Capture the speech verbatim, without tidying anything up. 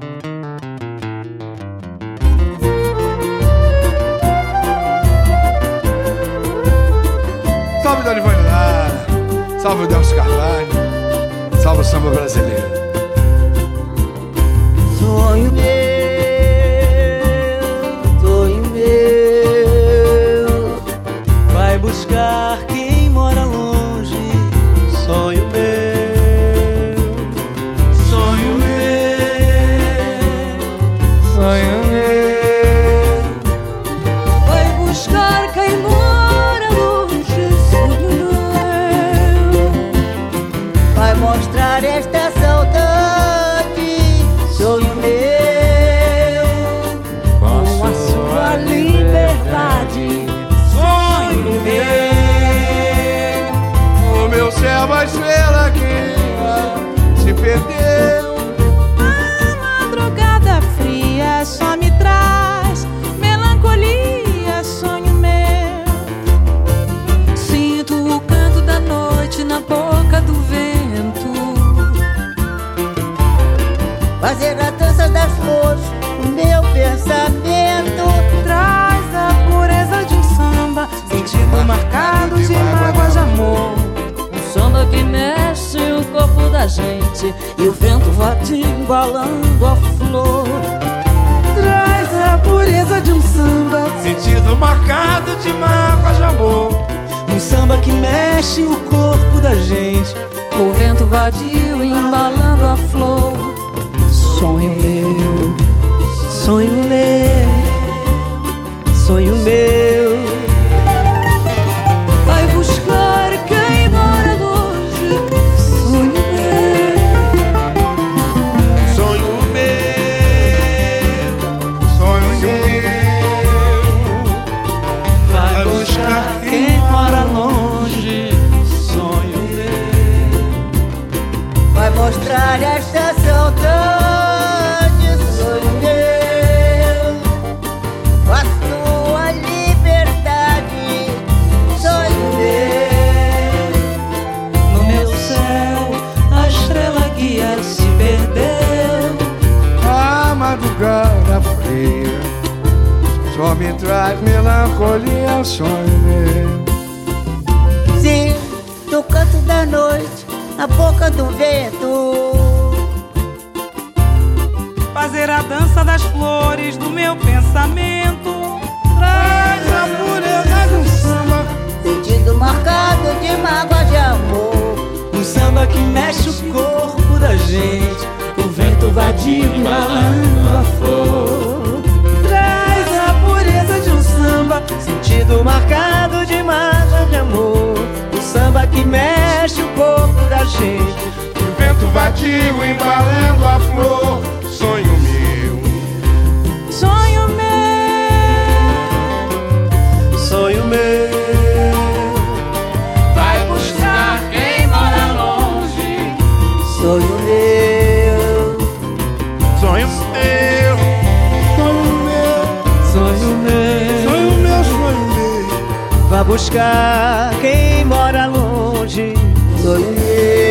Salve Dona Ivone Lara, salve o Delcio Carvalho, salve o samba brasileiro. Sonho meu, sonho meu, vai buscar quem mora longe. Sonho meu, sonho meu, sonho meu, vai buscar quem mora longe. Sonho meu, vai mostrar esta saudade. Sonho meu, com a sua liberdade. Sonho meu, O meu céu vai estrela que se perdeu. A madrugada fria só me traz melancolia. Sonho meu, sinto o canto da noite na boca do vento. fazer a dança das flores, o meu pensamento Traz a pureza de um samba, sentido marcado de mágoas de amor. um samba que mexe o corpo da gente e o vento vadio embalando a flor. Traz a pureza de um samba, Sentido marcado de mágoas de amor. Um samba que mexe o corpo da gente, o vento vadio embalando a flor. sonho meu, sonho meu, sonho meu, Vai buscar quem mora longe. Sonho meu, Sonho meu, sonho meu, vai buscar quem mora longe. Sonho meu, vai mostrar esta saudade. Sonho meu, com a sua liberdade. Sonho meu, no meu céu a estrela guia se perdeu. a madrugada fria só me traz melancolia. Sonho meu, Sim, no canto da noite, na boca do vento. fazer a dança das flores do meu pensamento. Traz a pureza de um samba, Sentido marcado de mágoa de amor. Um samba que mexe o corpo da gente, o vento vadio embalando a flor. traz a pureza de um samba, Sentido marcado de mágoa de amor. Um samba que mexe o corpo da gente. o vento vadio embalando a flor. Sonho meu, sonho meu, Sonho meu, vai buscar quem mora longe. sonho meu, sonho meu, sonho meu, sonho meu. sonho meu, sonho meu. Vá buscar quem mora longe. Sonho meu.